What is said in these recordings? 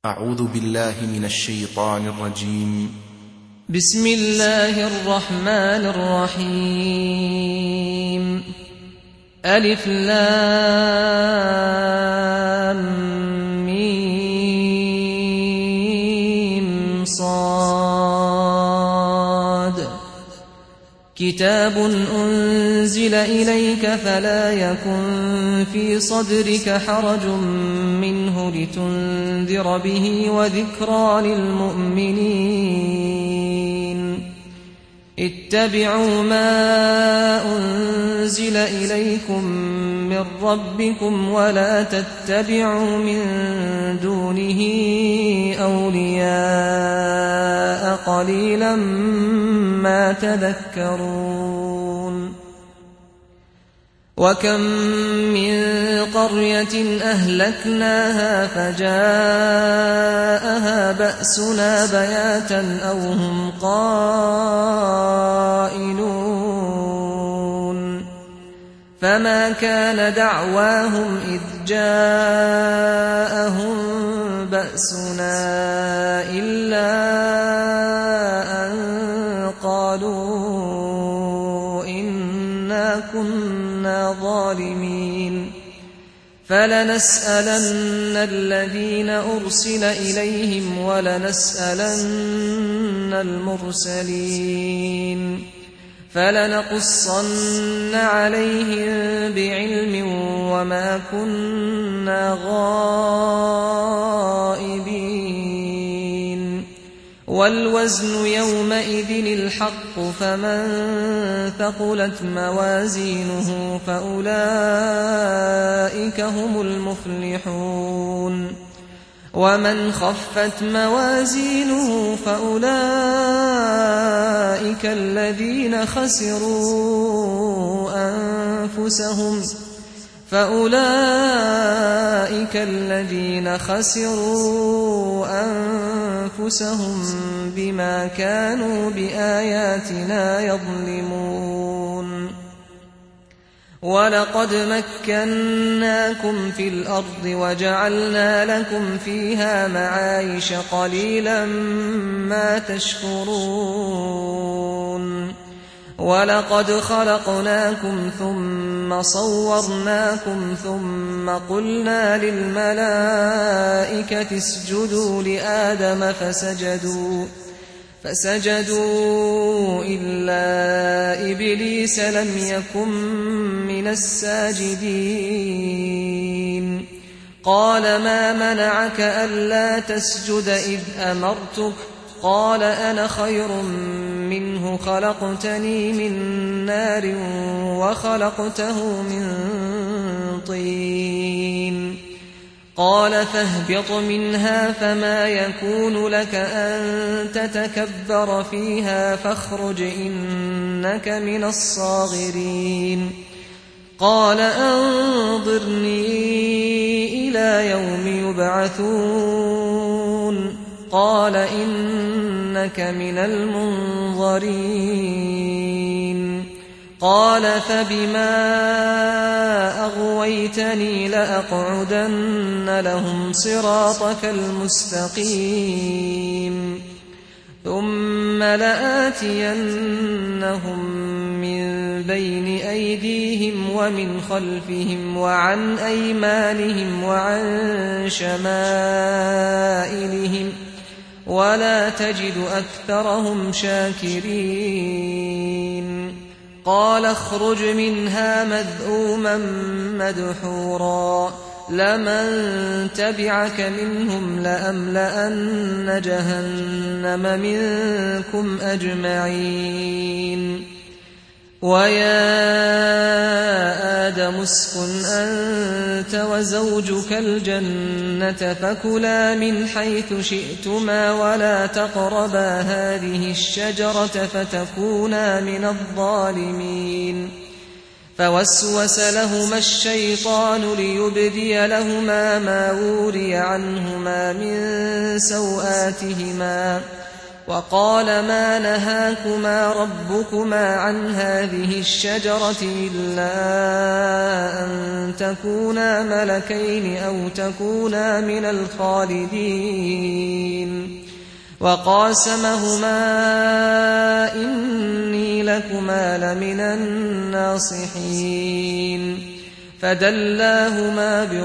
أعوذ بالله من الشيطان الرجيم. بسم الله الرحمن الرحيم. ألف لام ميم صاد. كتاب أنزل إليك فلا يكن في صدرك حرج منه لتنذر به وذكرى للمؤمنين. اتبعوا ما أنزل إليكم من ربكم ولا تتبعوا من دونه أولياء قليلا ما تذكرون. وكم من قرية أهلكناها فجاءها بأسنا بياتا أو هم قائلون. فما كان دعواهم إذ جاءهم بأسنا إلا أن قالوا إنا كنا ظالمين. فلنسألن الذين أرسل إليهم ولنسألن المرسلين. فلنقصن عليهم بعلم وما كنا غائبين. والوزن يومئذ الحق فمن ثقلت موازينه فأولئك هم المفلحون. ومن خفت موازينه فأولئك الذين خسروا أنفسهم بما كانوا بآياتنا يظلمون. ولقد مكناكم في الأرض وجعلنا لكم فيها معايش قليلا ما تشكرون. ولقد خلقناكم ثم صورناكم ثم قلنا للملائكة اسجدوا لآدم فسجدوا إلا إبليس لم يكن من الساجدين. قال ما منعك ألا تسجد إذ أمرتك؟ قال أنا خير منه خلقتني من نار وخلقته من طين. قال فاهبط منها فما يكون لك أن تتكبر فيها فاخرج إنك من الصاغرين. قال أنظرني إلى يوم يبعثون. قال إنك من المنظرين. قال فبما أغويتني لأقعدن لهم صراطك المستقيم ثم لآتينهم من بين أيديهم ومن خلفهم وعن أيمانهم وعن شمائلهم ولا تجد أكثرهم شاكرين. قال اخرج منها مذءوما مدحورا لمن تبعك منهم لأملأن جهنم منكم أجمعين. ويا آدم اسكن أنت وزوجك الجنة فكلا من حيث شئتما ولا تقربا هذه الشجرة فتكونا من الظالمين. فوسوس لهما الشيطان ليبدي لهما ما وري عنهما من سوآتهما وقال ما نهاكما ربكما عن هذه الشجرة إلا أن تكونا ملكين أو تكونا من الخالدين وقاسمهما إني لكما لمن الناصحين فدلاهما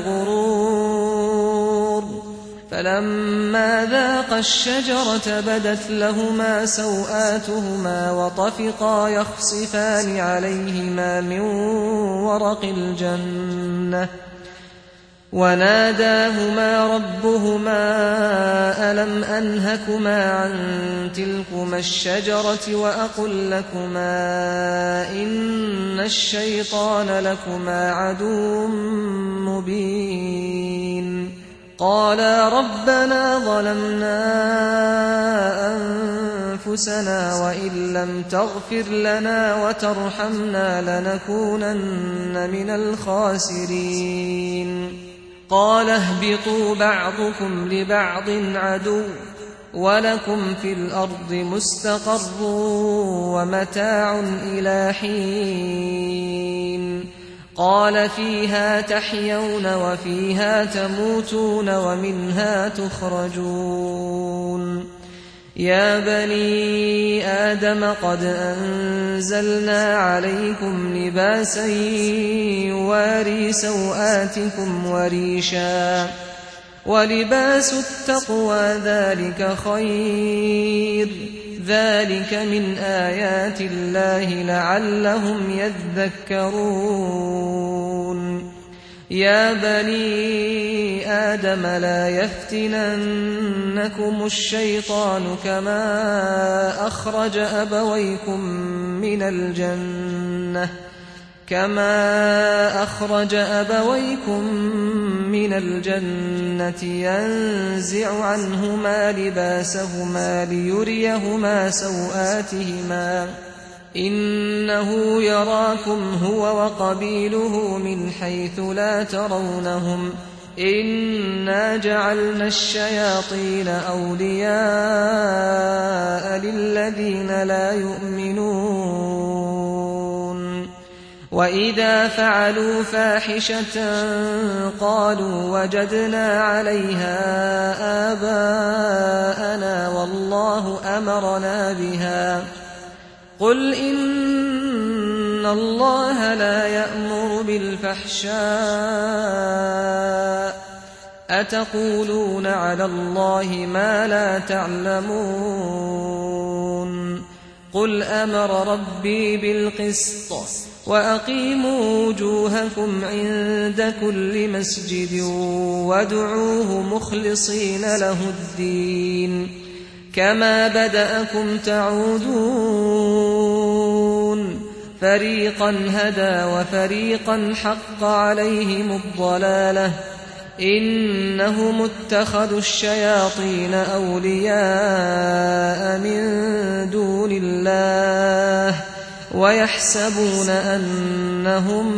بغرور فلما ذاقا الشجرة بدت لهما سوآتهما وطفقا يخصفان عليهما من ورق الجنة وناداهما ربهما ألم أنهكما عن تلكما الشجرة وأقل لكما إن الشيطان لكما عدو مبين قالا ربنا ظلمنا أنفسنا وإن لم تغفر لنا وترحمنا لنكونن من الخاسرين قال اهبطوا بعضكم لبعض عدو ولكم في الأرض مستقر ومتاع إلى حين قال فيها تحيون وفيها تموتون ومنها تخرجون يا بني آدم قد أنزلنا عليكم لباسا يواري سوآتكم وريشا ولباس التقوى ذلك خير ذلك من آيات الله لعلهم يذكرون يا بني آدم لا يفتننكم الشيطان كما أخرج أبويكم من الجنة ينزع عنهما لباسهما ليريهما سوآتهما إنه يراكم هو وقبيله من حيث لا ترونهم إنا جعلنا الشياطين أولياء للذين لا يؤمنون وإذا فعلوا فاحشة قالوا وجدنا عليها آباءنا والله أمرنا بها قل إن الله لا يأمر بالفحشاء أتقولون على الله ما لا تعلمون قل أمر ربي بالقسط وأقيموا وجوهكم عند كل مسجد وادعوه مخلصين له الدين كما بدأكم تعودون فريقا هدى وفريقا حق عليهم الضلالة إنهم اتخذوا الشياطين أولياء من دون الله ويحسبون أنهم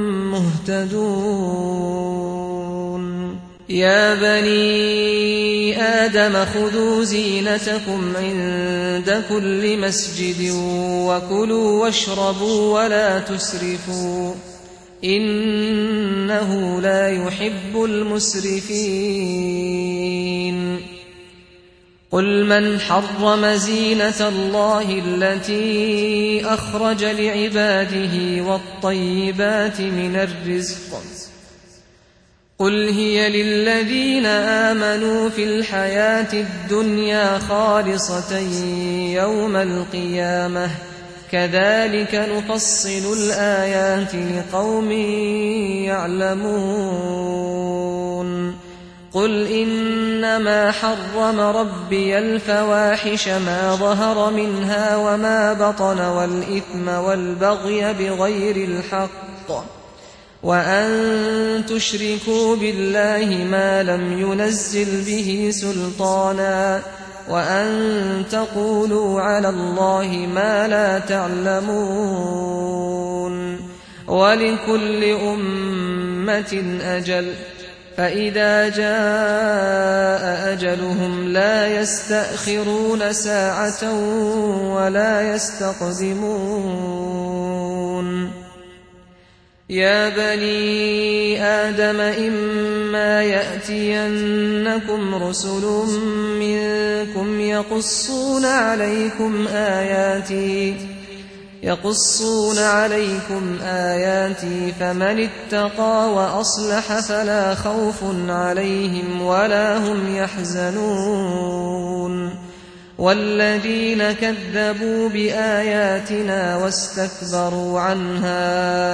مهتدون يا بني آدم خذوا زينتكم عند كل مسجد وكلوا واشربوا ولا تسرفوا إنه لا يحب المسرفين قل من حرم زينة الله التي أخرج لعباده والطيبات من الرزق قل هي للذين آمنوا في الحياة الدنيا خالصة يوم القيامة كذلك نفصل الآيات لقوم يعلمون قل إنما حرم ربي الفواحش ما ظهر منها وما بطن والإثم والبغي بغير الحق وأن تشركوا بالله ما لم ينزل به سلطانا وأن تقولوا على الله ما لا تعلمون ولكل أمة أجل فإذا جاء أجلهم لا يستأخرون ساعة ولا يستقدمون يا بني آدم إما يأتينكم رسل منكم يقصون عليكم آياتي فمن اتقى وأصلح فلا خوف عليهم ولا هم يحزنون والذين كذبوا بآياتنا واستكبروا عنها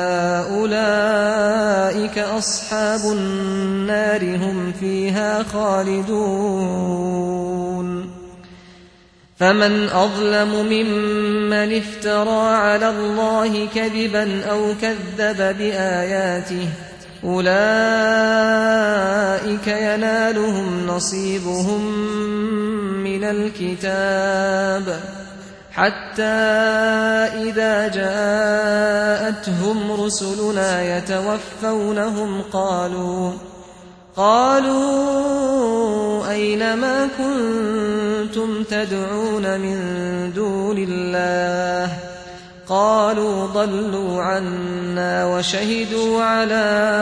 أولئك أصحاب النار هم فيها خالدون فمن أظلم ممن افترى على الله كذبا أو كذب بآياته أولئك ينالهم نصيبهم من الكتاب حتى إذا جاءتهم رسلنا يتوفونهم قالوا أين ما كنتم تدعون من دون الله قالوا ضلوا عنا وشهدوا على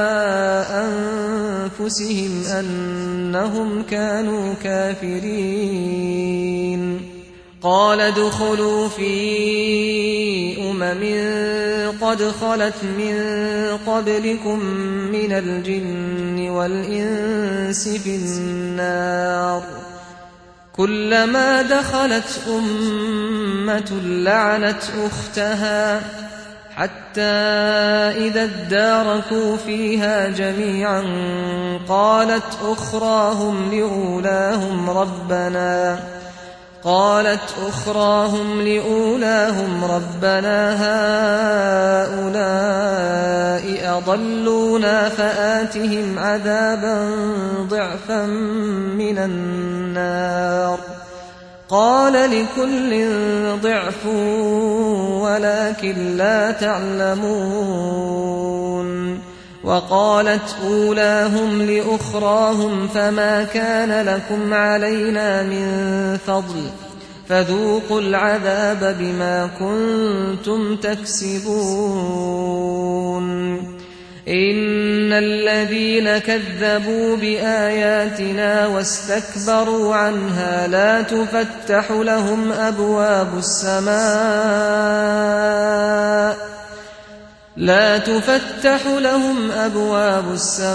أنفسهم أنهم كانوا كافرين قال ادخلوا في قد خلت من قبلكم من الجن والإنس في النار كلما دخلت أمة لعنت أختها حتى إذا اداركوا فيها جميعا قالت أخراهم لأولاهم ربنا هؤلاء أضلونا فآتهم عذابا ضعفا من النار قال لكل ضعف ولكن لا تعلمون وقالت أولاهم لأخراهم فما كان لكم علينا من فضل فذوقوا العذاب بما كنتم تكسبون إن الذين كذبوا بآياتنا واستكبروا عنها لا تفتح لهم أبواب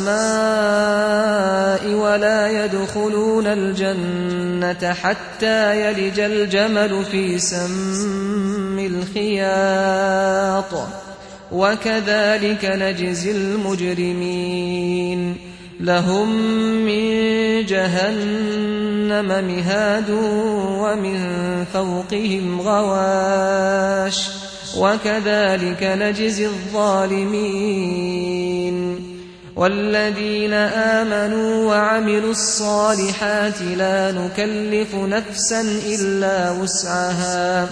السماء ولا يدخلون الجنة حتى يلج الجمل في سم الخياط وكذلك نجزي المجرمين لهم من جهنم مهاد ومن فوقهم غواش وكذلك نجزي الظالمين والذين آمنوا وعملوا الصالحات لا نكلف نفسا إلا وسعها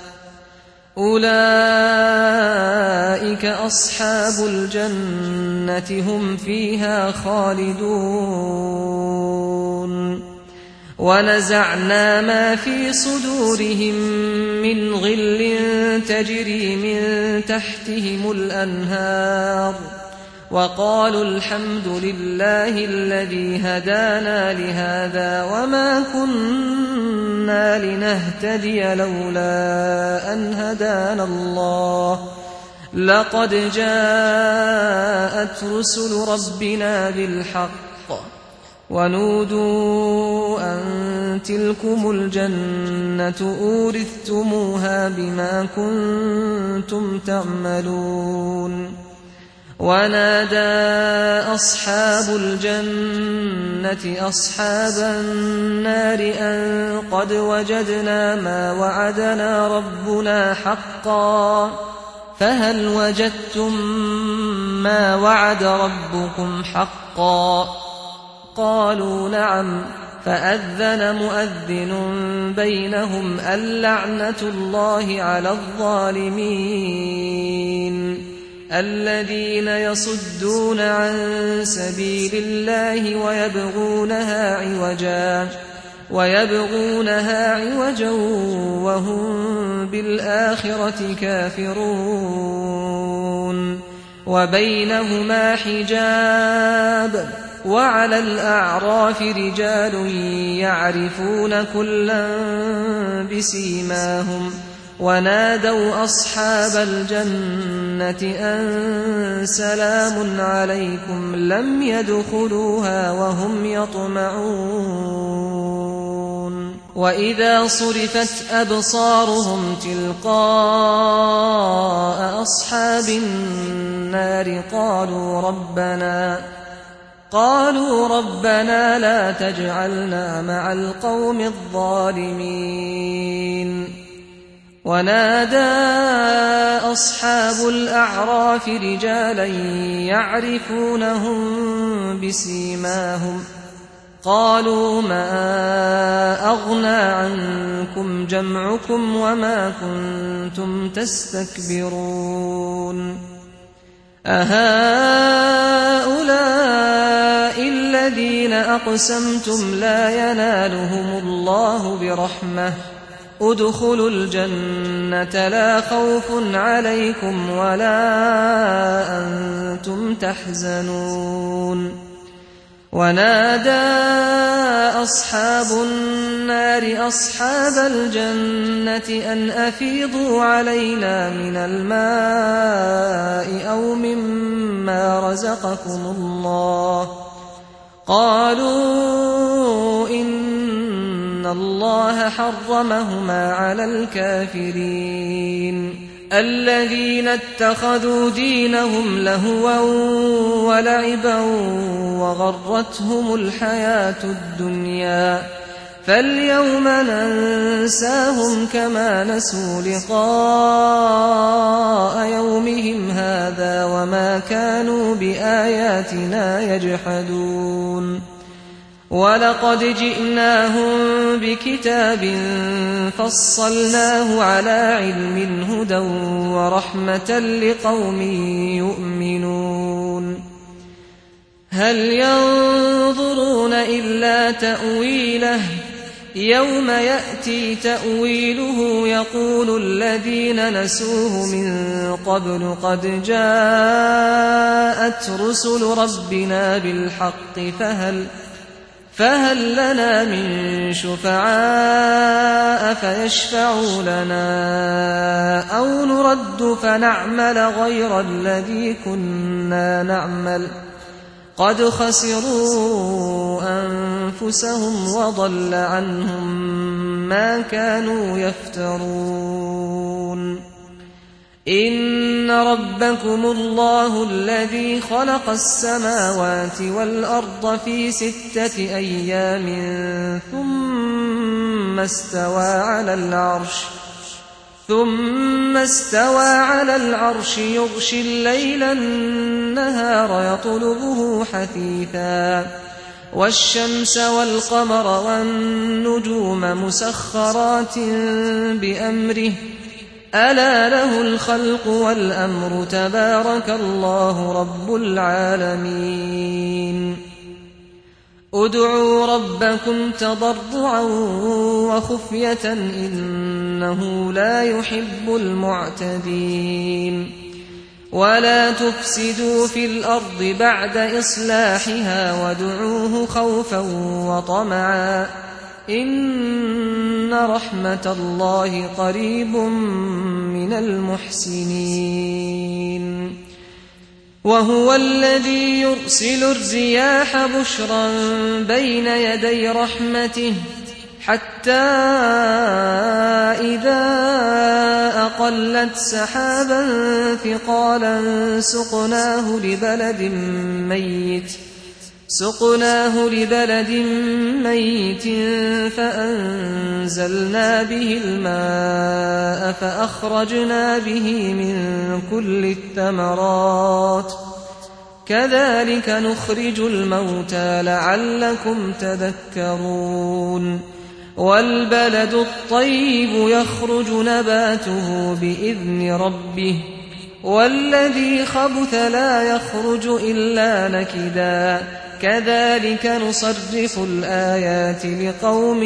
أولئك أصحاب الجنة هم فيها خالدون ونزعنا ما في صدورهم من غل تجري من تحتهم الأنهار وقالوا الحمد لله الذي هدانا لهذا وما كنا لنهتدي لولا أن هدانا الله لقد جاءت رسل ربنا بالحق ونودوا أن تلكم الجنة أورثتموها بما كنتم تعملون ونادى أصحاب الجنة أصحاب النار أن قد وجدنا ما وعدنا ربنا حقا فهل وجدتم ما وعد ربكم حقا قالوا نعم فأذن مؤذن بينهم اللعنة الله على الظالمين الذين يصدون عن سبيل الله ويبغونها عوجا وهم بالآخرة كافرون وبينهما حجاب وعلى الأعراف رجال يعرفون كلا بسيماهم ونادوا أصحاب الجنة أن سلام عليكم لم يدخلوها وهم يطمعون وإذا صرفت أبصارهم تلقاء أصحاب النار قالوا ربنا لا تجعلنا مع القوم الظالمين ونادى أصحاب الأعراف رجالا يعرفونهم بسيماهم قالوا ما أغنى عنكم جمعكم وما كنتم تستكبرون أهؤلاء الذين أقسمتم لا ينالهم الله برحمة ادخلوا الجنة لا خوف عليكم ولا أنتم تحزنون ونادى أصحاب النار أصحاب الجنة أن أفيضوا علينا من الماء أو مما رزقكم الله قالوا إن الله حرمهما على الكافرين الذين اتخذوا دينهم لهوا ولعبا وغرتهم الحياة الدنيا فاليوم ننساهم كما نسوا لقاء يومهم هذا وما كانوا بآياتنا يجحدون ولقد جئناهم بكتاب فصلناه على علم هدى ورحمة لقوم يؤمنون هل ينظرون إلا تأويله يوم يأتي تأويله يقول الذين نسوه من قبل قد جاءت رسل ربنا بالحق فهل لنا من شفعاء فيشفعوا لنا أو نرد فنعمل غير الذي كنا نعمل قد خسروا أنفسهم وضل عنهم ما كانوا يفترون إن ربكم الله الذي خلق السماوات والأرض في 6 أيام ثم استوى على العرش يغشي الليل النهار يطلبه حثيثا والشمس والقمر والنجوم مسخرات بأمره ألا له الخلق والأمر تبارك الله رب العالمين ادعوا ربكم تضرعا وخفية إنه لا يحب المعتدين ولا تفسدوا في الأرض بعد إصلاحها وادعوه خوفا وطمعا إن رحمة الله قريب من المحسنين وهو الذي يرسل الرياح بشرا بين يدي رحمته حتى إذا أقلت سحابا ثقالا سقناه لبلد ميت فأنزلنا به الماء فأخرجنا به من كل الثمرات كذلك نخرج الموتى لعلكم تذكرون والبلد الطيب يخرج نباته بإذن ربه والذي خبث لا يخرج إلا نكدا كذلك نصرف الآيات لقوم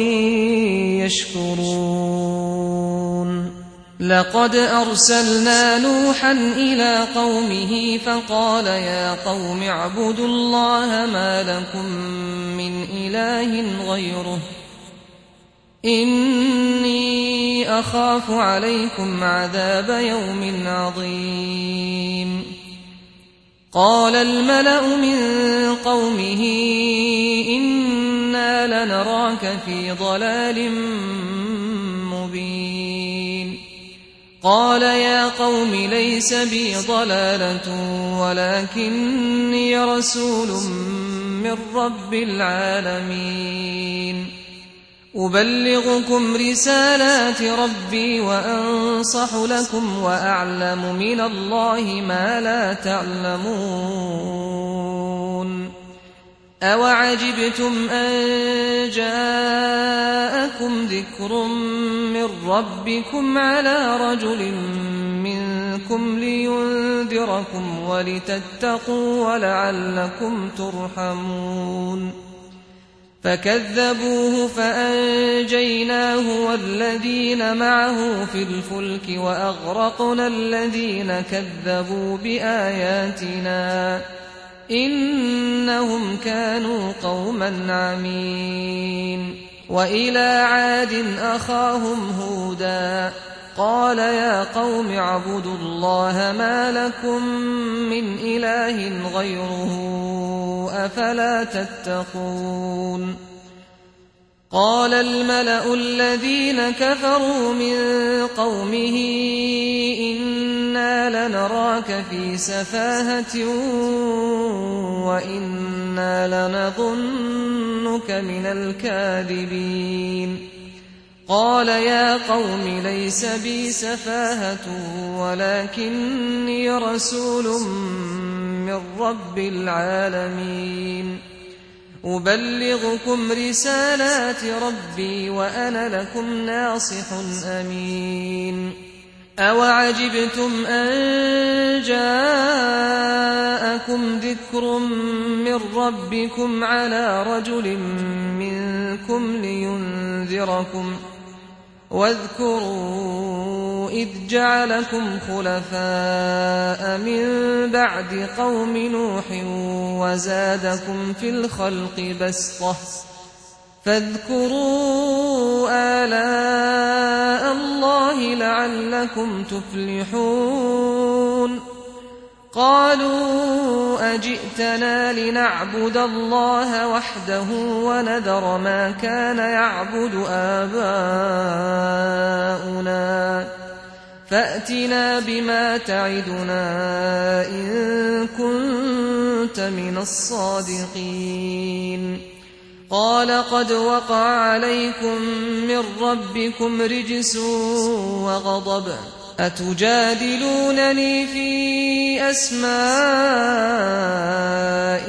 يشكرون لقد أرسلنا نوحا إلى قومه فقال يا قوم اعبدوا الله ما لكم من إله غيره إني أخاف عليكم عذاب يوم عظيم قال الملأ من قومه إنا لنراك في ضلال مبين قال يا قوم ليس بي ضلالة ولكني رسول من رب العالمين أبلغكم رسالات ربي وأنصح لكم وأعلم من الله ما لا تعلمون أوعجبتم أن جاءكم ذكر من ربكم على رجل منكم لينذركم ولتتقوا ولعلكم ترحمون فكذبوه فأنجيناه والذين معه في الفلك وأغرقنا الذين كذبوا بآياتنا إنهم كانوا قوما عمين وإلى عاد أخاهم هودا قال يا قوم اعبدوا الله ما لكم من إله غيره أفلا تتقون قال الملأ الذين كفروا من قومه إنا لنراك في سفاهة وإنا لنظنك من الكاذبين قال يا قوم ليس بي سفاهة ولكني رسول من رب العالمين أبلغكم رسالات ربي وأنا لكم ناصح أمين أوعجبتم أن جاءكم ذكر من ربكم على رجل منكم لينذركم واذكروا إذ جعلكم خلفاء من بعد قوم نوح وزادكم في الخلق بسطة فاذكروا آلاء الله لعلكم تفلحون قالوا أجئتنا لنعبد الله وحده ونذر ما كان يعبد آباؤنا فأتنا بما تعدنا إن كنت من الصادقين قال قد وقع عليكم من ربكم رجس وغضب أتجادلونني في أسماء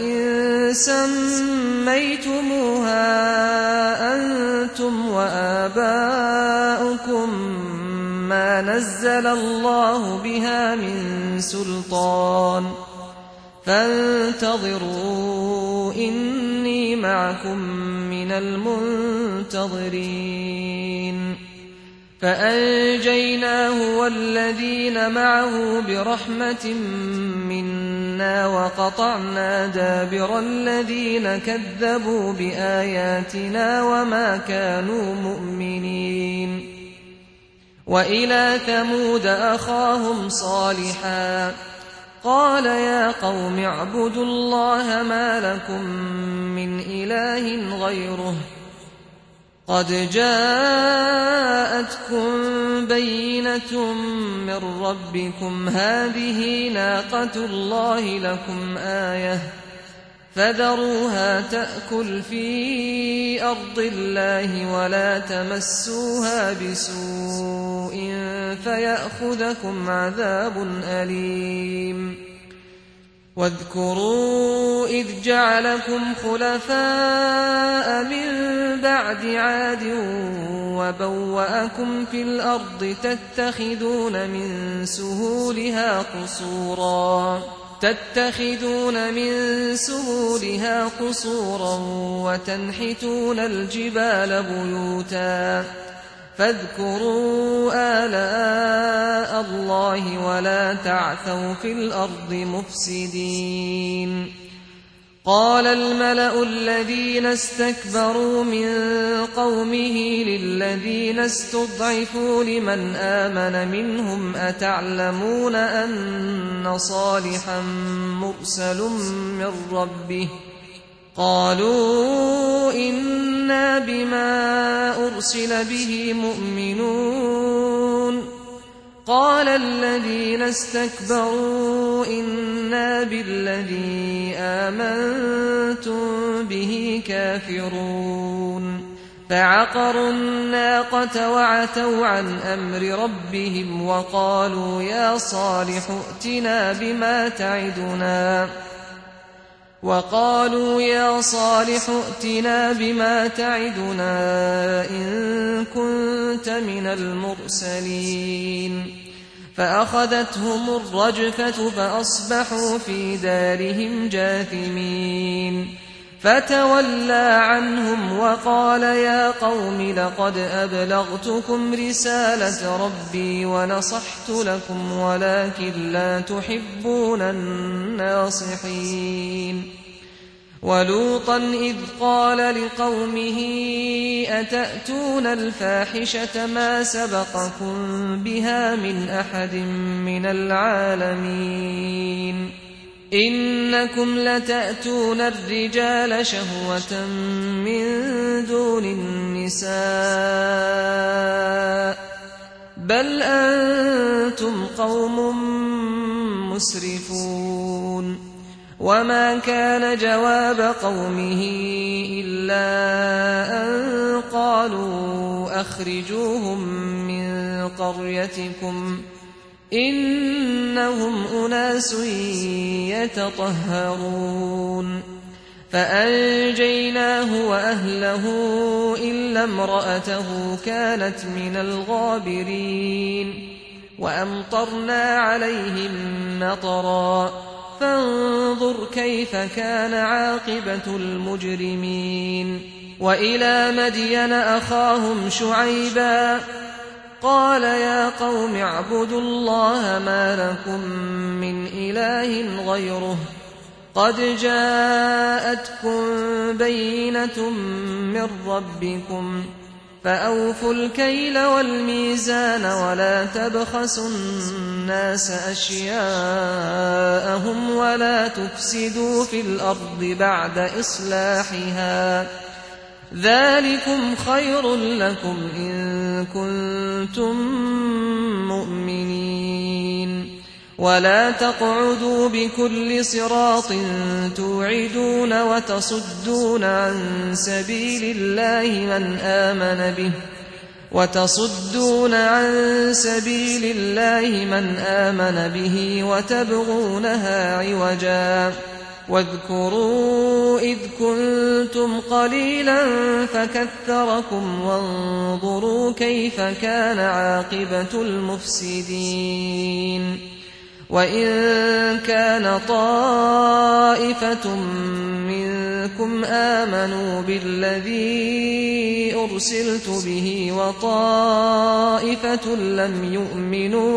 سميتموها أنتم وآباؤكم ما نزل الله بها من سلطان فانتظروا إني معكم من المنتظرين فأنجيناه والذين معه برحمة منا وقطعنا دابر الذين كذبوا بآياتنا وما كانوا مؤمنين وإلى ثمود أخاهم صالحا قال يا قوم اعبدوا الله ما لكم من إله غيره قد جاءتكم بينة من ربكم هذه ناقة الله لكم آية فذروها تأكل في أرض الله ولا تمسوها بسوء فيأخذكم عذاب أليم واذكروا إذ جعلكم خلفاء من بعد عاد وبوأكم في الأرض تتخذون من سهولها قصورا وتنحتون الجبال بيوتا فاذكروا آلاء الله ولا تعثوا في الأرض مفسدين. قال الملأ الذين استكبروا من قومه للذين استضعفوا لمن آمن منهم أتعلمون أن صالحا مرسل من ربه؟ قالوا إنا بما أرسل به مؤمنون. قال الذين استكبروا إنا بالذي آمنتم به كافرون. فعقروا الناقة وعتوا عن أمر ربهم وقالوا يا صالح ائتنا بما تعدنا إن كنت من المرسلين. فأخذتهم الرجفة فأصبحوا في دارهم جاثمين. فتولى عنهم وقال يا قوم لقد أبلغتكم رسالة ربي ونصحت لكم ولكن لا تحبون الناصحين. ولوطا إذ قال لقومه أتأتون الفاحشة ما سبقكم بها من أحد من العالمين إنكم لتأتون الرجال شهوة من دون النساء بل أنتم قوم مسرفون. وما كان جواب قومه إلا أن قالوا أخرجوهم من قريتكم إنهم أناس يتطهرون. فأنجيناه وأهله إلا امرأته كانت من الغابرين. وأمطرنا عليهم مطرا فانظر كيف كان عاقبة المجرمين. وإلى مدين أخاهم شعيبا قال يا قوم اعبدوا الله ما لكم من إله غيره قد جاءتكم بينة من ربكم فأوفوا الكيل والميزان ولا تبخسوا الناس أشياءهم ولا تفسدوا في الأرض بعد إصلاحها ذلكم خير لكم إن كنتم مؤمنين. ولا تقعدوا بكل صراط توعدون وتصدون عن سبيل الله من آمن به وتبغونها عوجا. واذكروا إذ كنتم قليلا فكثركم وانظروا كيف كان عاقبة المفسدين. وإن كان طائفة منكم آمنوا بالذي أرسلت به وطائفة لم يؤمنوا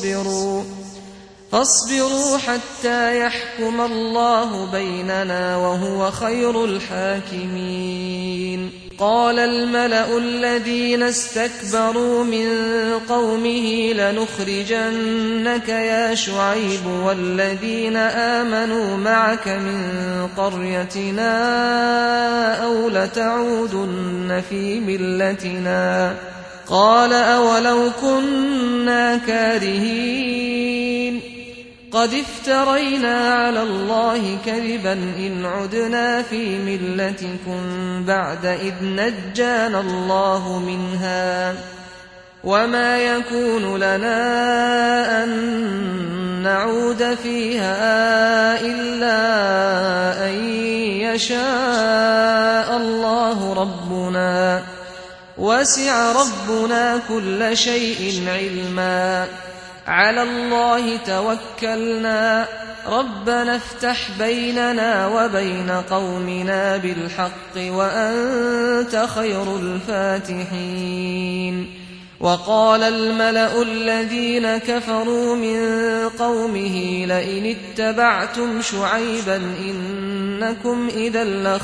فاصبروا حتى يحكم الله بيننا وهو خير الحاكمين. قال الملأ الذين استكبروا من قومه لنخرجنك يا شعيب والذين آمنوا معك من قريتنا أو لتعودن في ملتنا. قال أولو كنا كارهين قد افترينا على الله كذبا إن عدنا في ملتكم بعد إذ نجانا الله منها وما يكون لنا أن نعود فيها إلا أن يشاء الله ربنا وسع ربنا كل شيء علما على الله توكلنا ربنا افتح بيننا وبين قومنا بالحق وأنت خير الفاتحين. وقال الملأ الذين كفروا من قومه لئن اتبعتم شعيبا إنكم إذا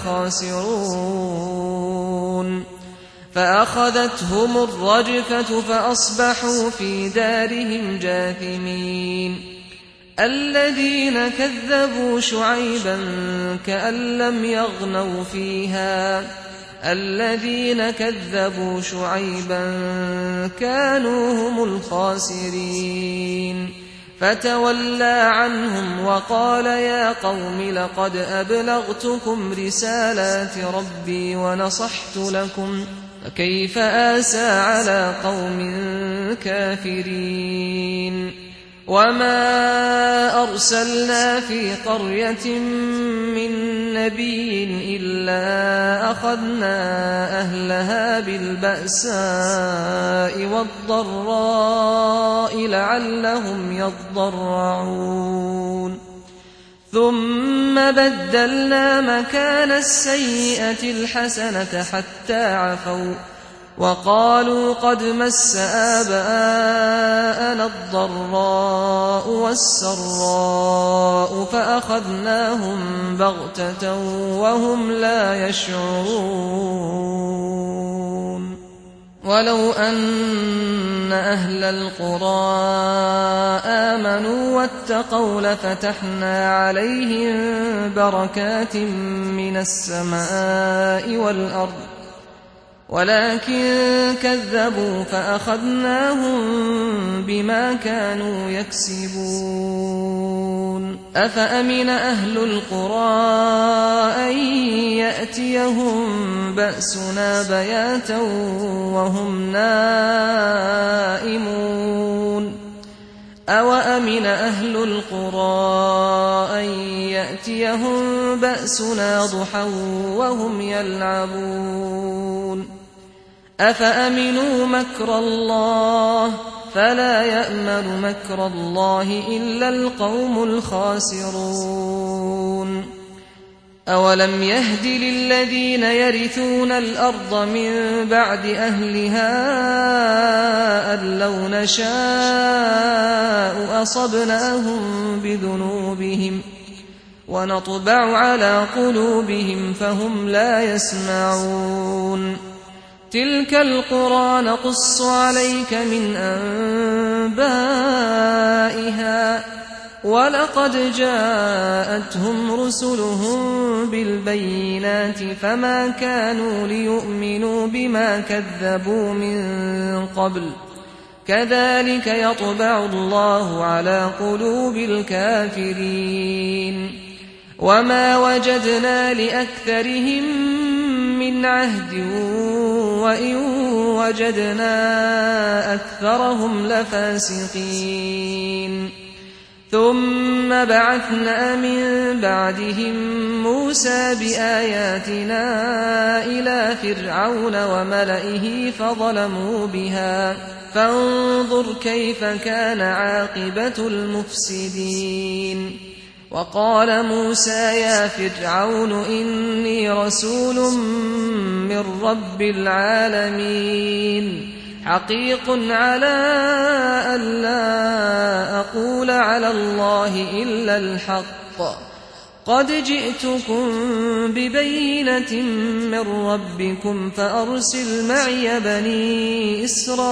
لخاسرون فأخذتهم الرجفة فأصبحوا في دارهم جاثمين. الذين كذبوا شعيبا كأن لم يغنوا فيها الذين كذبوا شعيبا كانوا هم الخاسرين. فتولى عنهم وقال يا قوم لقد أبلغتكم رسالات ربي ونصحت لكم فكيف آسى على قوم كافرين. وما أرسلنا في قرية من نبي إلا أخذنا أهلها بالبأساء والضراء لعلهم يضرعون ثم بدلنا مكان السيئة الحسنة حتى عفوا وقالوا قد مس آباءنا الضراء والسراء فأخذناهم بغتة وهم لا يشعرون. ولو أن أهل القرى آمنوا واتقوا لفتحنا عليهم بركات من السماء والأرض ولكن كذبوا فأخذناهم بما كانوا يكسبون. أفأمن أهل القرى أن يأتيهم بأسنا بياتا وهم نائمون أوأمن أهل القرى أن يأتيهم بأسنا ضحى وهم يلعبون. أفأمنوا مكر الله فلا يأمن مكر الله إلا القوم الخاسرون. أولم يهد للذين يرثون الأرض من بعد أهلها أن لو نشاء أصبناهم بذنوبهم ونطبع على قلوبهم فهم لا يسمعون. تلك القرى نقص عليك من أنبائها ولقد جاءتهم رسلهم بالبينات فما كانوا ليؤمنوا بما كذبوا من قبل كذلك يطبع الله على قلوب الكافرين. وما وجدنا لأكثرهم من عهد وإن وجدنا أكثرهم لفاسقين. ثم بعثنا من بعدهم موسى بآياتنا إلى فرعون وملئه فظلموا بها فانظر كيف كان عاقبة المفسدين. وقال موسى يا فرعون إني رسول من رب العالمين حقيق على أن لا أقول على الله إلا الحق قد جئتكم ببينة من ربكم فأرسل معي بني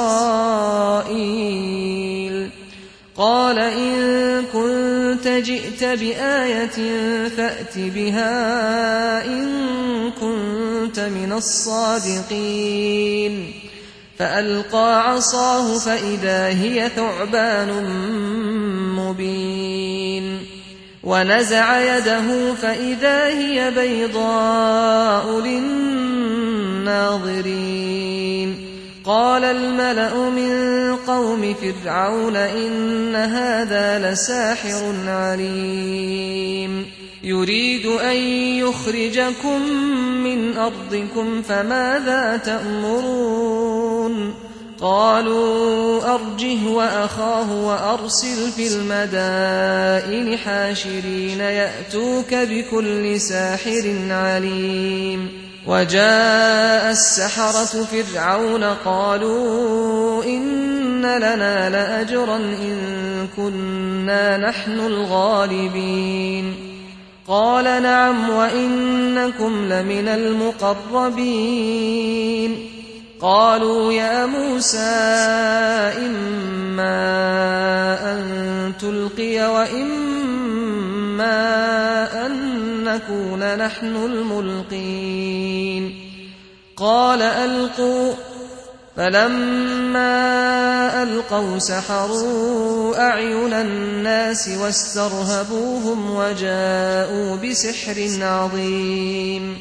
إسرائيل. قال إن كنت جئت بآية فأت بها إن كنت من الصادقين. فألقى عصاه فإذا هي ثعبان مبين ونزع يده فإذا هي بيضاء للناظرين قال الملأ من قوم فرعون إن هذا لساحر عليم يريد أن يخرجكم من أرضكم فماذا تأمرون قالوا أرجه وأخاه وأرسل في المدائن حاشرين يأتوك بكل ساحر عليم وجاء السحرة فرعون قالوا إن لنا لأجرا إن كنا نحن الغالبين قال نعم وإنكم لمن المقربين قالوا يا موسى إما أن تلقي وإما أن نكون نحن الملقين قال ألقوا فلما ألقوا سحروا أعين الناس واسترهبوهم وجاءوا بسحر عظيم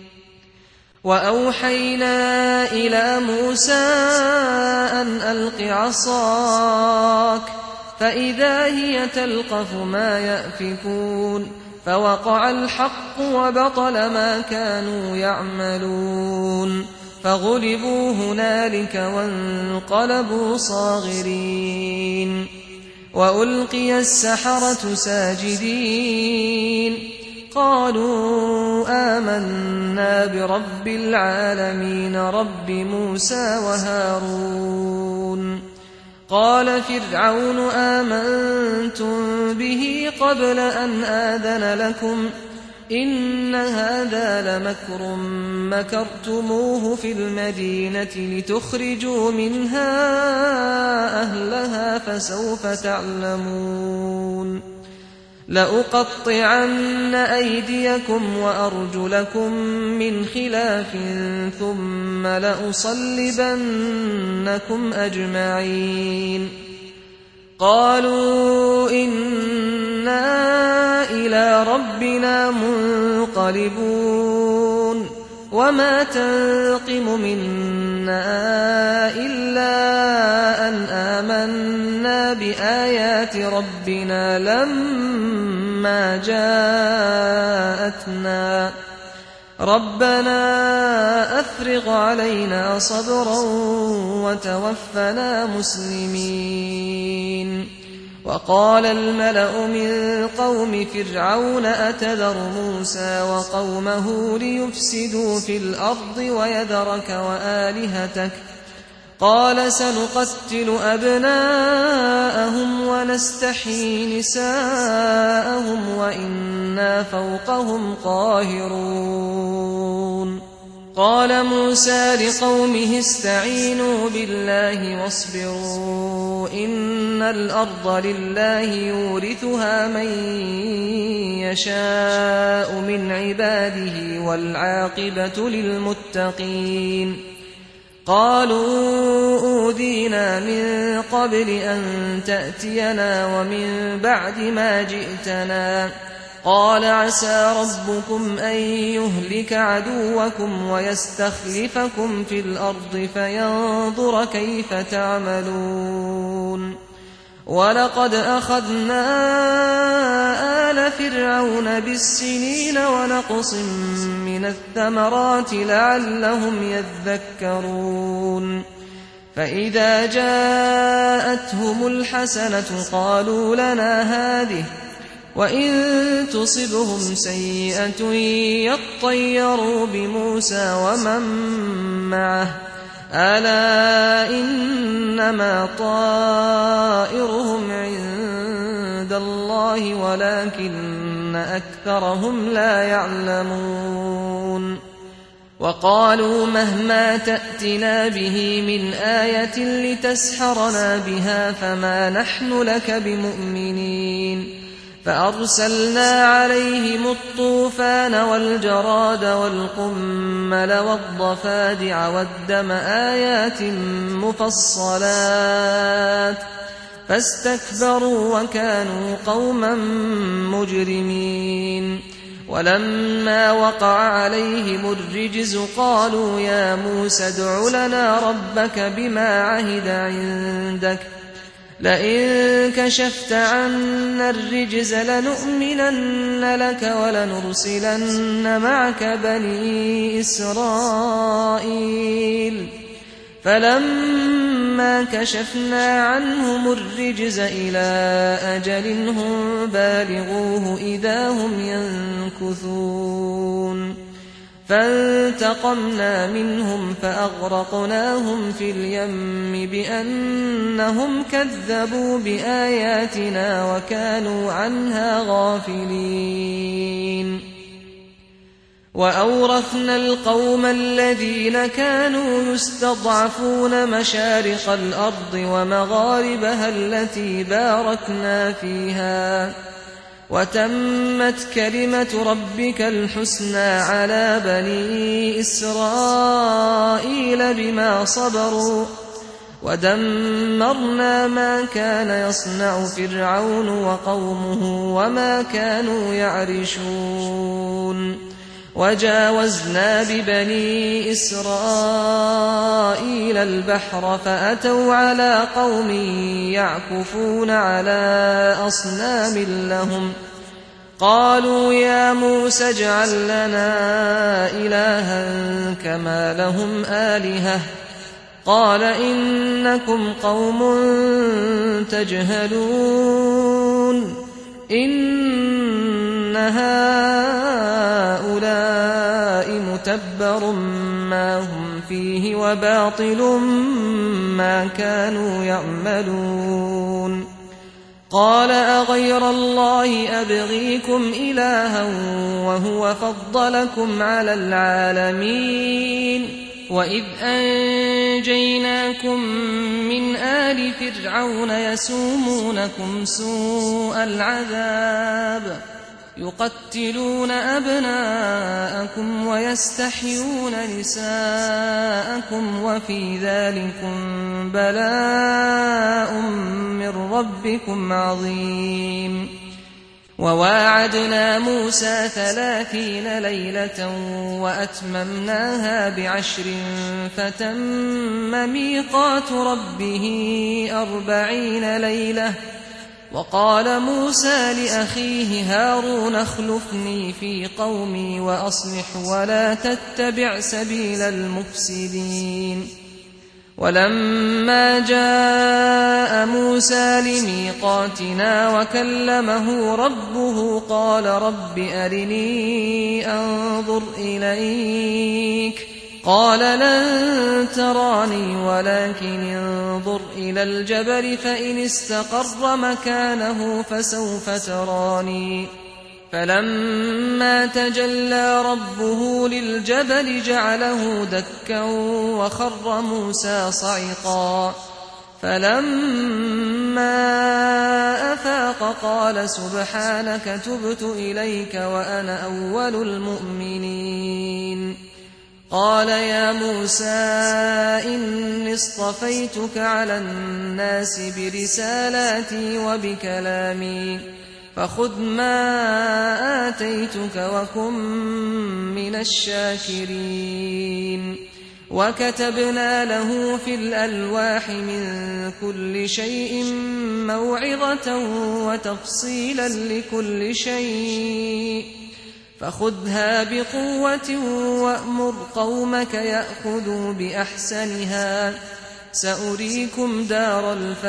وأوحينا إلى موسى أن ألق عصاك فإذا هي تلقف ما يأفكون فوقع الحق وبطل ما كانوا يعملون فغلبوا هنالك وانقلبوا صاغرين وألقي السحرة ساجدين قالوا آمنا برب العالمين رب موسى وهارون قال فرعون آمنتم به قبل أن آذن لكم إن هذا لمكر مكرتموه في المدينة لتخرجوا منها أهلها فسوف تعلمون لأقطعن أيديكم وأرجلكم من خلاف ثم لأصلبنكم أجمعين قالوا إنا إلى ربنا منقلبون وما تنقم منا إلا أن آمنا بآيات ربنا لما جاءتنا ربنا أفرغ علينا صبرا وتوفنا مسلمين وقال الملأ من قوم فرعون أتذر موسى وقومه ليفسدوا في الأرض ويذرك وآلهتك قال سنقتل أبناءهم ونستحيي نساءهم وإنا فوقهم قاهرون قال موسى لقومه استعينوا بالله واصبروا إن الأرض لله يورثها من يشاء من عباده والعاقبة للمتقين قالوا أوذينا من قبل أن تأتينا ومن بعد ما جئتنا قال عسى ربكم أن يهلك عدوكم ويستخلفكم في الأرض فينظر كيف تعملون ولقد أخذنا آل فرعون بالسنين ونقص من الثمرات لعلهم يذكرون فإذا جاءتهم الحسنة قالوا لنا هذه وإن تصبهم سيئة يطيروا بموسى ومن معه ألا إنما طائرهم عند الله ولكن أكثرهم لا يعلمون وقالوا مهما تأتنا به من آية لتسحرنا بها فما نحن لك بمؤمنين فأرسلنا عليهم الطوفان والجراد والقمل والضفادع والدم آيات مفصلات فاستكبروا وكانوا قوما مجرمين ولما وقع عليهم الرجز قالوا يا موسى ادع لنا ربك بما عهد عندك لئن كشفت عنا الرجز لنؤمنن لك ولنرسلن معك بني إسرائيل فلما كشفنا عنهم الرجز إلى أجل هم بالغوه إذا هم ينكثون فانتقمنا منهم فأغرقناهم في اليم بأنهم كذبوا بآياتنا وكانوا عنها غافلين وأورثنا القوم الذين كانوا يستضعفون مشارق الأرض ومغاربها التي باركنا فيها وتمت كلمة ربك الحسنى على بني إسرائيل بما صبروا ودمرنا ما كان يصنع فرعون وقومه وما كانوا يعرشون وجاوزنا ببني إسرائيل البحر فأتوا على قوم يعكفون على أصنام لهم قالوا يا موسى اجعل لنا إلها كما لهم آلهة قال إنكم قوم تجهلون إن هؤلاء متبر ما هم فيه وباطل ما كانوا يعملون قال أغير الله أبغيكم إلها وهو فضلكم على العالمين وإذ أنجيناكم من آل فرعون يسومونكم سوء العذاب يقتلون أبناءكم ويستحيون نساءكم وفي ذلكم بلاء من ربكم عظيم وواعدنا موسى 30 ليلة وأتممناها ب10 فتم ميقات ربه 40 ليلة وقال موسى لأخيه هارون اخلفني في قومي وأصلح ولا تتبع سبيل المفسدين ولما جاء موسى لميقاتنا وكلمه ربه قال رب أرني أنظر إليك قال لن تراني ولكن انظر إلى الجبل فإن استقر مكانه فسوف تراني فلما تجلى ربه للجبل جعله دكا وخر موسى صعقا فلما أفاق قال سبحانك تبت إليك وأنا أول المؤمنين قال يا موسى إني اصطفيتك على الناس برسالاتي وبكلامي فخذ ما آتيتك وكن من الشاكرين وكتبنا له في الألواح من كل شيء موعظة وتفصيلا لكل شيء فخذها بقوة وأمر قومك يأخذوا بأحسنها سأريكم دار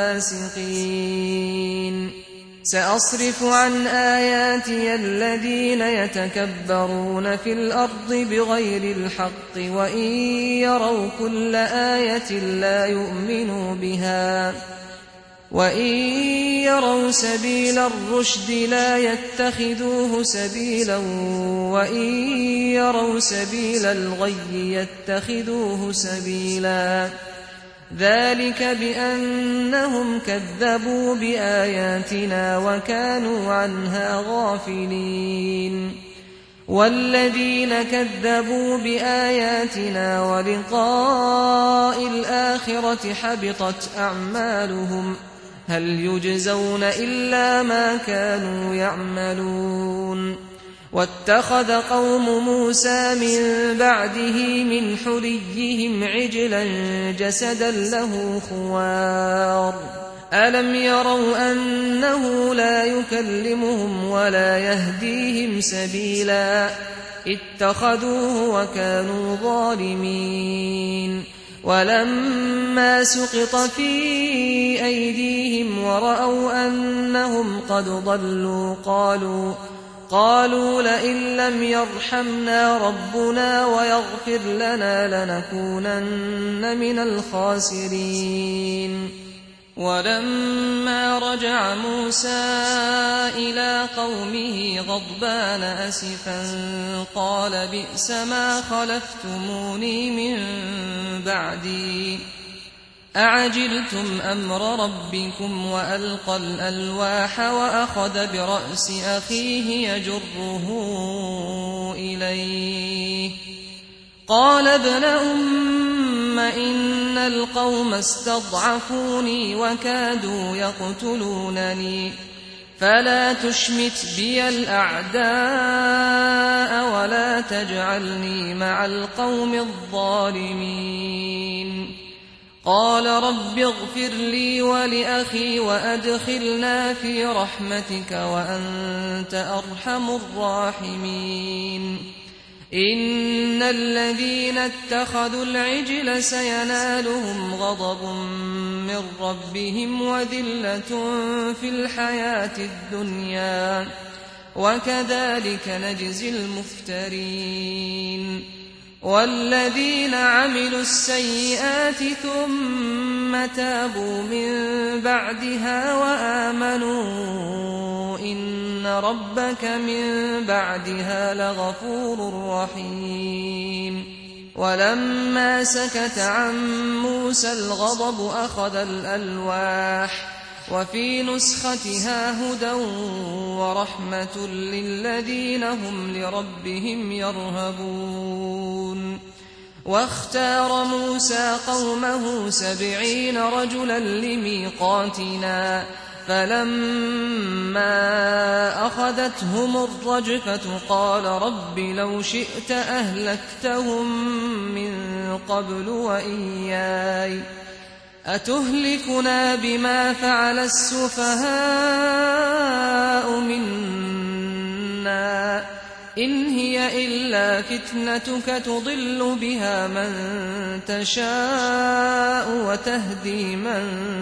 الفاسقين سأصرف عن آياتي الذين يتكبرون في الأرض بغير الحق وإن يروا كل آية لا يؤمنوا بها وإن يروا سبيل الرشد لا يتخذوه سبيلا وإن يروا سبيل الغي يتخذوه سبيلا ذلك بأنهم كذبوا بآياتنا وكانوا عنها غافلين والذين كذبوا بآياتنا ولقاء الآخرة حبطت أعمالهم هل يجزون إلا ما كانوا يعملون واتخذ قوم موسى من بعده من حليهم عجلا جسدا له خوار ألم يروا أنه لا يكلمهم ولا يهديهم سبيلا اتخذوه وكانوا ظالمين ولما سقط في أيديهم ورأوا أنهم قد ضلوا قالوا لئن لم يرحمنا ربنا ويغفر لنا لنكونن من الخاسرين ولما رجع موسى إلى قومه غضبان أسفا قال بئس ما خلفتموني من بعدي أعجلتم أمر ربكم وألقى الألواح وأخذ برأس أخيه يجره إليه قال ابن أم إن القوم استضعفوني وكادوا يقتلونني فلا تشمت بي الأعداء ولا تجعلني مع القوم الظالمين قال رب اغفر لي ولأخي وأدخلنا في رحمتك وأنت أرحم الراحمين إن الذين اتخذوا العجل سينالهم غضب من ربهم وذلة في الحياة الدنيا وكذلك نجزي المفترين والذين عملوا السيئات ثم تابوا من بعدها وآمنوا إن ربك من بعدها لغفور رحيم ولما سكت عن موسى الغضب أخذ الألواح وفي نسختها هدى ورحمة للذين هم لربهم يرهبون واختار موسى قومه 70 رجلا لميقاتنا فلما أخذتهم الرجفة قال رب لو شئت أهلكتهم من قبل وإياي أتهلكنا بما فعل السفهاء منا إن هي إلا فتنتك تضل بها من تشاء وتهدي من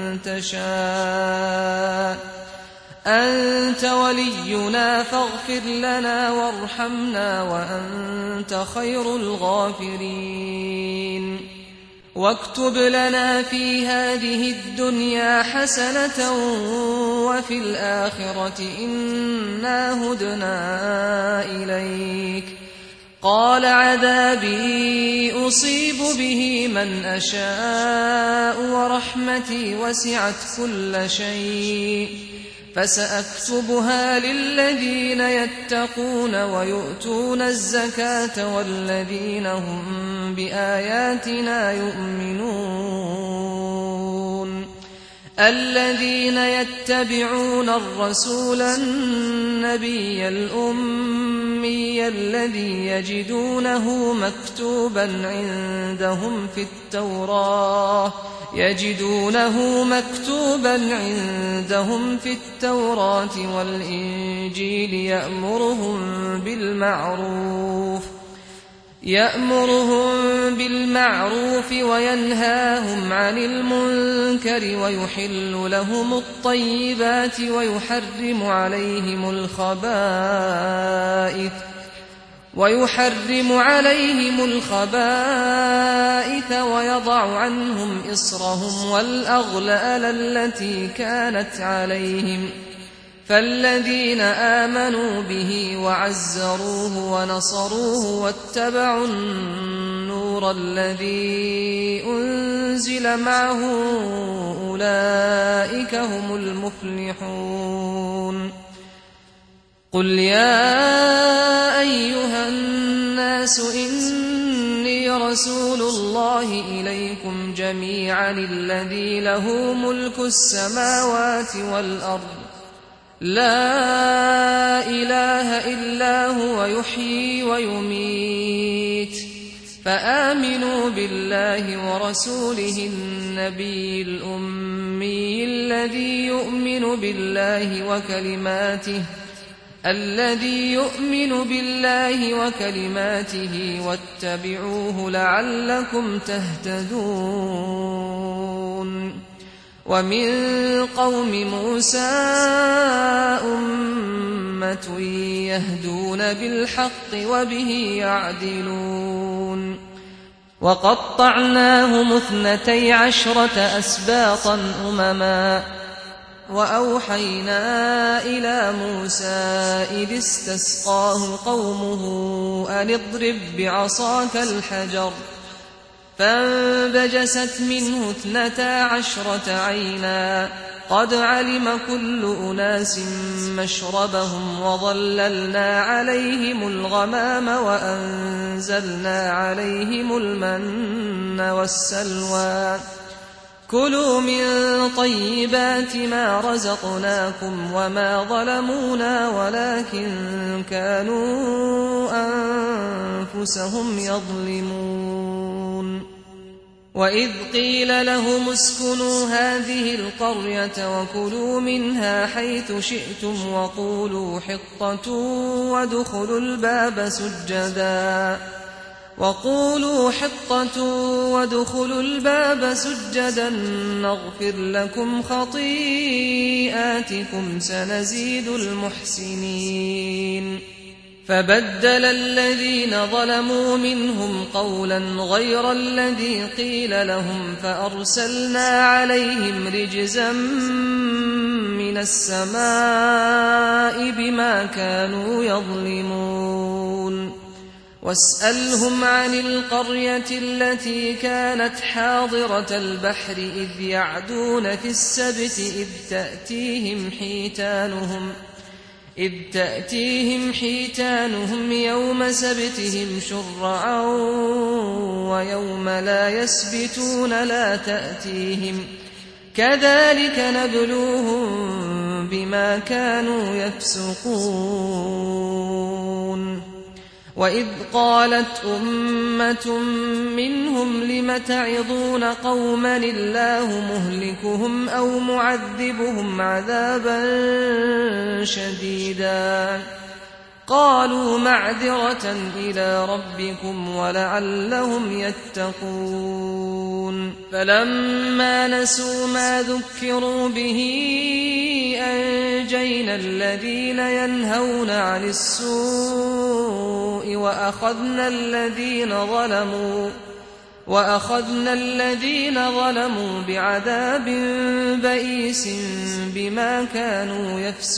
تشاء أنت ولينا فاغفر لنا وارحمنا وأنت خير الغافرين واكتب لنا في هذه الدنيا حسنة وفي الآخرة إنا هدنا إليك قال عذابي أصيب به من أشاء ورحمتي وسعت كل شيء فسأكتبها للذين يتقون ويؤتون الزكاة والذين هم بآياتنا يؤمنون الذين يتبعون الرسول النبي الأمي الذي يجدونه مكتوبا عندهم في التوراة والإنجيل يأمرهم بالمعروف وينهاهم عن المنكر ويحل لهم الطيبات ويحرم عليهم الخبائث ويضع عنهم إصرهم والأغلال التي كانت عليهم فالذين آمنوا به وعزروه ونصروه واتبعوا النور الذي أنزل معه أولئك هم المفلحون قل يا أيها الناس إني رسول الله إليكم جميعا الذي له ملك السماوات والأرض لا إله إلا هو يحيي ويميت فآمنوا بالله ورسوله النبي الأمي الذي يؤمن بالله وكلماته واتبعوه لعلكم تهتدون ومن قوم موسى أمة يهدون بالحق وبه يعدلون وقطعناهم 12 أسباطا أمما وأوحينا إلى موسى إذ استسقاه قومه أن اضرب بعصاك الحجر فانبجست منه 12 عينا قد علم كل أناس مشربهم وظللنا عليهم الغمام وأنزلنا عليهم المن والسلوى كلوا من طيبات ما رزقناكم وما ظلمونا ولكن كانوا أنفسهم يظلمون وإذ قيل لهم اسكنوا هذه القرية وكلوا منها حيث شئتم وقولوا حطة وادخلوا الباب سجدا نغفر لكم خطيئاتكم سنزيد المحسنين فبدل الذين ظلموا منهم قولا غير الذي قيل لهم فأرسلنا عليهم رجزا من السماء بما كانوا يظلمون واسألهم عن القرية التي كانت حاضرة البحر إذ يعدون في السبت إذ تأتيهم حيتانهم يوم سبتهم شرعا ويوم لا يسبتون لا تأتيهم كذلك نبلوهم بما كانوا يفسقون وإذ قالت أمة منهم لم تعظون قوما الله مهلكهم أو معذبهم عذابا شديدا قالوا معذرة إلى ربكم ولعلهم يتقون فلما نسوا ما ذكروا به أنجينا الذين ينهون عن السوء وأخذنا الذين ظلموا بعذاب بئيس بما كانوا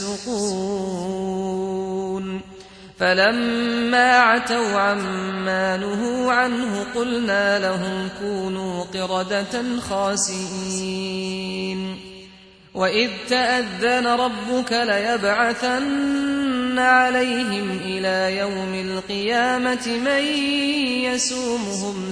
يفسقون فلما عتوا عما نهوا عنه قلنا لهم كونوا قردة خاسئين وإذ تأذن ربك ليبعثن عليهم إلى يوم القيامة من يسومهم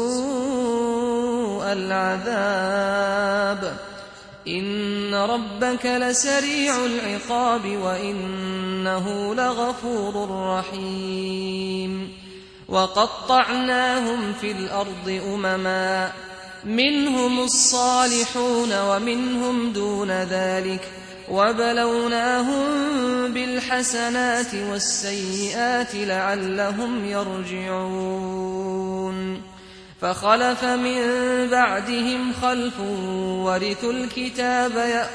سوء العذاب إن ربك لسريع العقاب وإنه لغفور رحيم وقطعناهم في الأرض أمما منهم الصالحون ومنهم دون ذلك وبلوناهم بالحسنات والسيئات لعلهم يرجعون فخلف من بعدهم خلف ورثوا الكتاب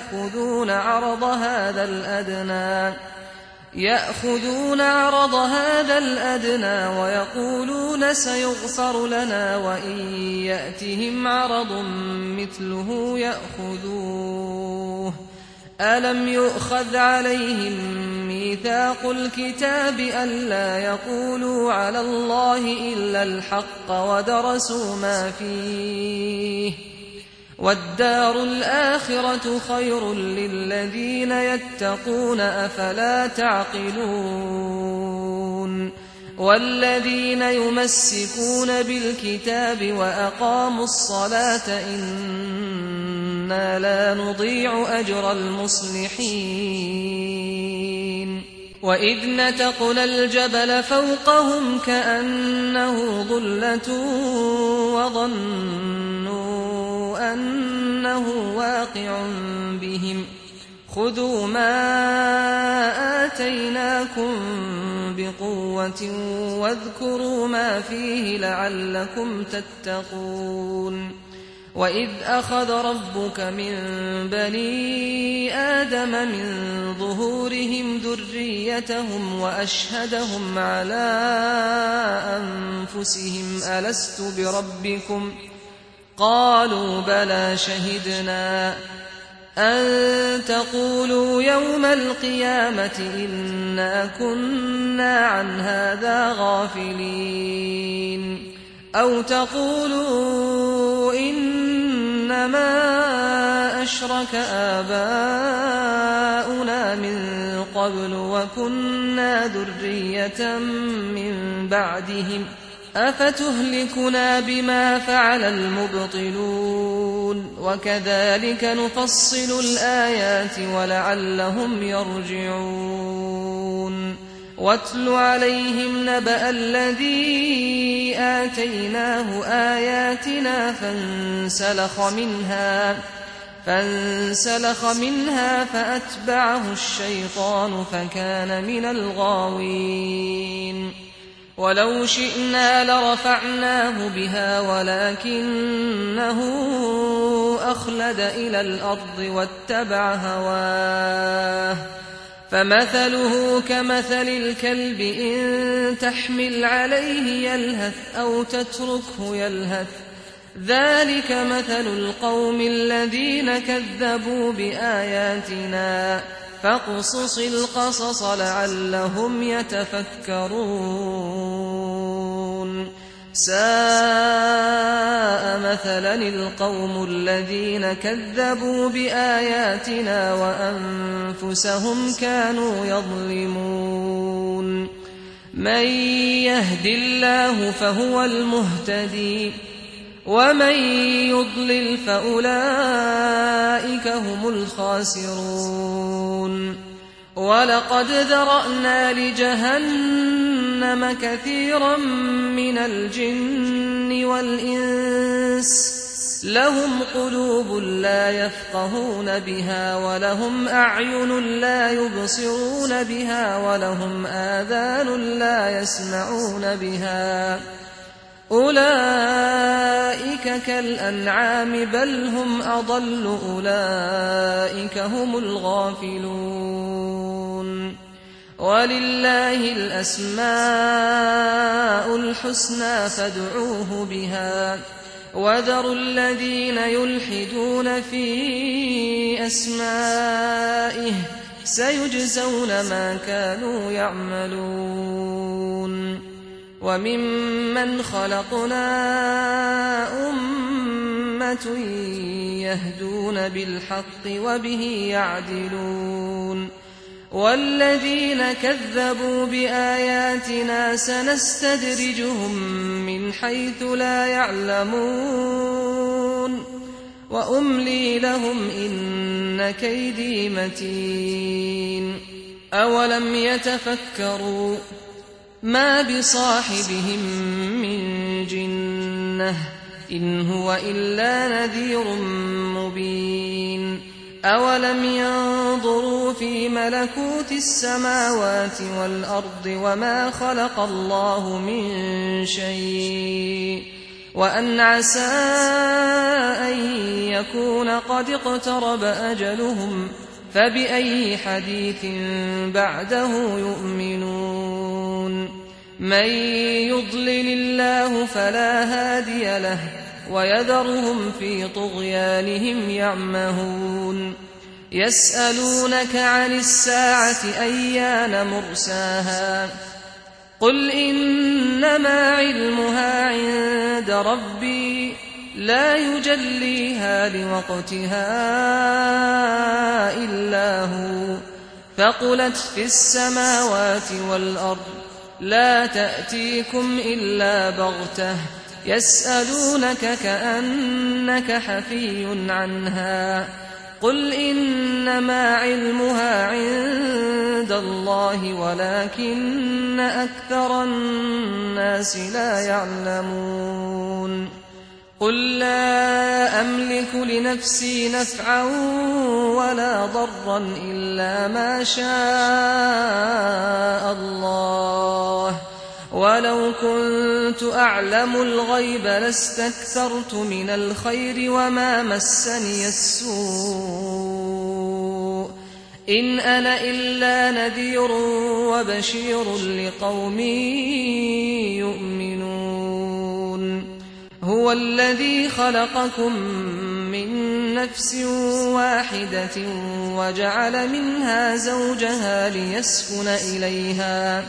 يأخذون عرض هذا الأدنى ويقولون سيغفر لنا وإن يأتهم عرض مثله يأخذوه ألم يؤخذ عليهم ميثاق الكتاب ألا يقولوا على الله إلا الحق ودرسوا ما فيه والدار الآخرة خير للذين يتقون أفلا تعقلون والذين يمسكون بالكتاب وأقاموا الصلاة إن إنا لا نضيع أجر المصلحين وإذ نتقنا الجبل فوقهم كأنه ظلة وظنوا أنه واقع بهم خذوا ما آتيناكم بقوة واذكروا ما فيه لعلكم تتقون وإذ أخذ ربك من بني آدم من ظهورهم ذريتهم وأشهدهم على أنفسهم ألست بربكم قالوا بلى شهدنا أن تقولوا يوم القيامة إنا كنا عن هذا غافلين أو تقولوا إنما أشرك آباؤنا من قبل وكنا ذرية من بعدهم أفتهلكنا بما فعل المبطلون وكذلك نفصل الآيات ولعلهم يرجعون واتل عليهم نبأ الذي آتيناه آياتنا فانسلخ منها فأتبعه الشيطان فكان من الغاوين ولو شئنا لرفعناه بها ولكنه أخلد إلى الأرض واتبع هواه فمثله كمثل الكلب إن تحمل عليه يلهث أو تتركه يلهث ذلك مثل القوم الذين كذبوا بآياتنا فاقصص القصص لعلهم يتفكرون ساء مثلا القوم الذين كذبوا بآياتنا وأنفسهم كانوا يظلمون من يهد الله فهو المهتدي ومن يضلل فأولئك هم الخاسرون ولقد ذرأنا لجهنم كثيرا من الجن والإنس لهم قلوب لا يفقهون بها ولهم أعين لا يبصرون بها ولهم آذان لا يسمعون بها أولئك كالأنعام بل هم أضل أولئك هم الغافلون ولله الأسماء الحسنى فادعوه بها وذروا الذين يلحدون في أسمائه سيجزون ما كانوا يعملون وممن خلقنا أمة يهدون بالحق وبه يعدلون والذين كذبوا بآياتنا سنستدرجهم من حيث لا يعلمون وأملي لهم إن كيدي متين أولم يتفكروا ما بصاحبهم من جنة إن هو إلا نذير مبين أولم ينظروا في ملكوت السماوات والأرض وما خلق الله من شيء وأن عسى أن يكون قد اقترب أجلهم فبأي حديث بعده يؤمنون من يضلل الله فلا هادي له ويذرهم في طغيانهم يعمهون يسألونك عن الساعة أيان مرساها قل إنما علمها عند ربي لا يجليها لوقتها إلا هو ثقلت في السماوات والأرض لا تأتيكم إلا بغتة يسألونك كأنك حفي عنها قل إنما علمها عند الله ولكن أكثر الناس لا يعلمون قل لا أملك لنفسي نفعا ولا ضرا إلا ما شاء الله ولو كنت أعلم الغيب لاستكثرت من الخير وما مسني السوء إن أنا إلا نذير وبشير لقوم يؤمنون هو الذي خلقكم من نفس واحدة وجعل منها زوجها ليسكن إليها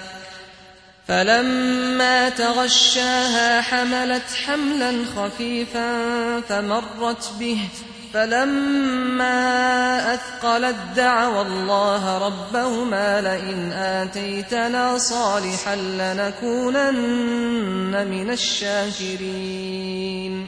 فلما تغشاها حملت حملا خفيفا فمرت به فلما أثقلت دعوا الله ربهما لئن آتيتنا صالحا لنكونن من الشاكرين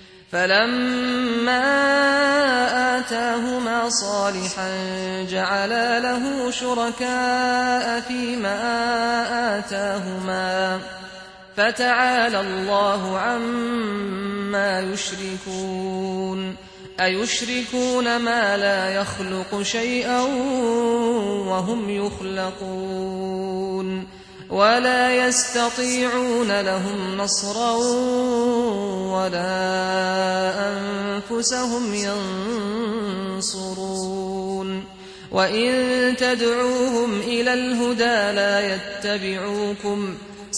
فلما آتاهما صالحا جعلا له شركاء فيما آتاهما فتعالى الله عما يشركون أيشركون ما لا يخلق شيئا وهم يخلقون ولا يستطيعون لهم نصرا ولا أنفسهم ينصرون وإن تدعوهم إلى الهدى لا يتبعوكم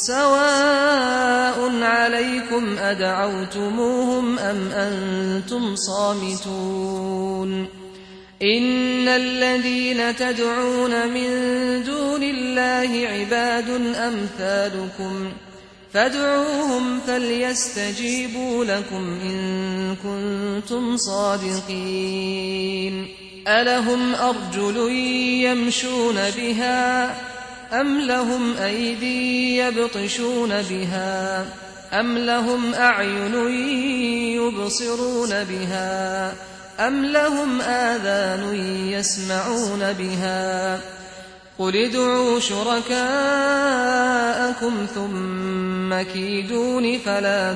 سواء عليكم أدعوتموهم أم أنتم صامتون إن الذين تدعون من دون الله عباد أمثالكم فادعوهم فليستجيبوا لكم إن كنتم صادقين ألهم أرجل يمشون بها أم لهم أيدي يبطشون بها أم لهم أعين يبصرون بها أم لهم آذان يسمعون بها قل ادعوا شركاءكم ثم كيدون فلا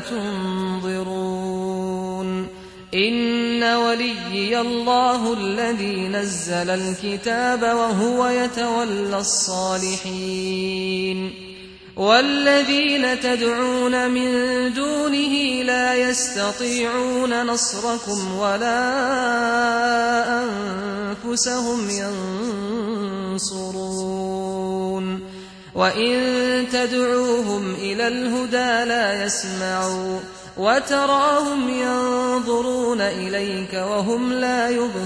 تنظرون إن وليي الله الذي نزل الكتاب وهو يتولى الصالحين والذين تدعون من دونه لا يستطيعون نصركم ولا أنفسهم ينصرون وإن تدعوهم إلى الهدى لا يسمعوا وتراهم ينظرون إليك وهم لا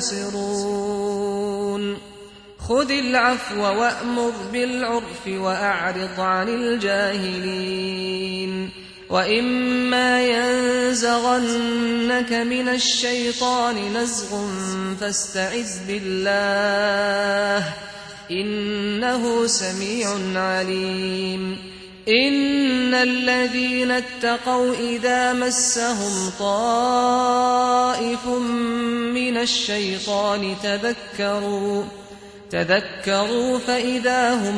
يبصرون خذ العفو وأمر بالعرف وأعرض عن الجاهلين وإما ينزغنك من الشيطان نزغ فاستعذ بالله إنه سميع عليم إن الذين اتقوا إذا مسهم طائف من الشيطان تذكروا فإذا هم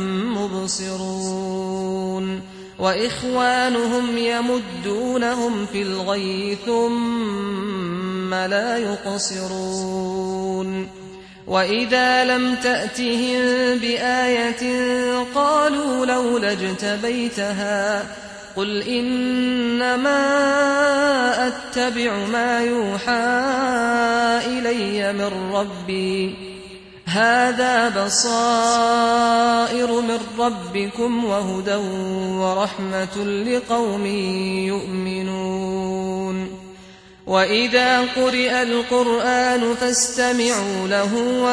مبصرون وإخوانهم يمدونهم في الغي ثم لا يقصرون وإذا لم تأتهم بآية قالوا لولا اجتبيتها قل إنما أتبع ما يوحى إلي من ربي هذا بصائر من ربكم وهدى ورحمة لقوم يؤمنون وإذا قرئ القرآن فاستمعوا له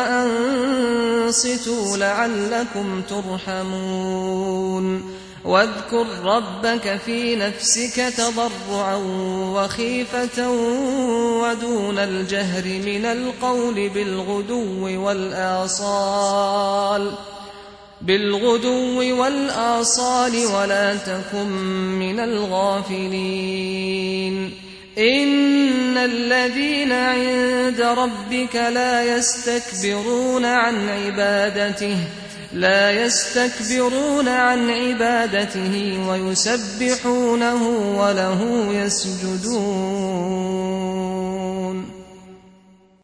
وأنصتوا لعلكم ترحمون واذكر ربك في نفسك تضرعا وخيفة ودون الجهر من القول بالغدو والآصال بالغدو والآصال ولا تكن من الغافلين إن الذين عند ربك لا يستكبرون عن عبادته ويسبحونه وله يسجدون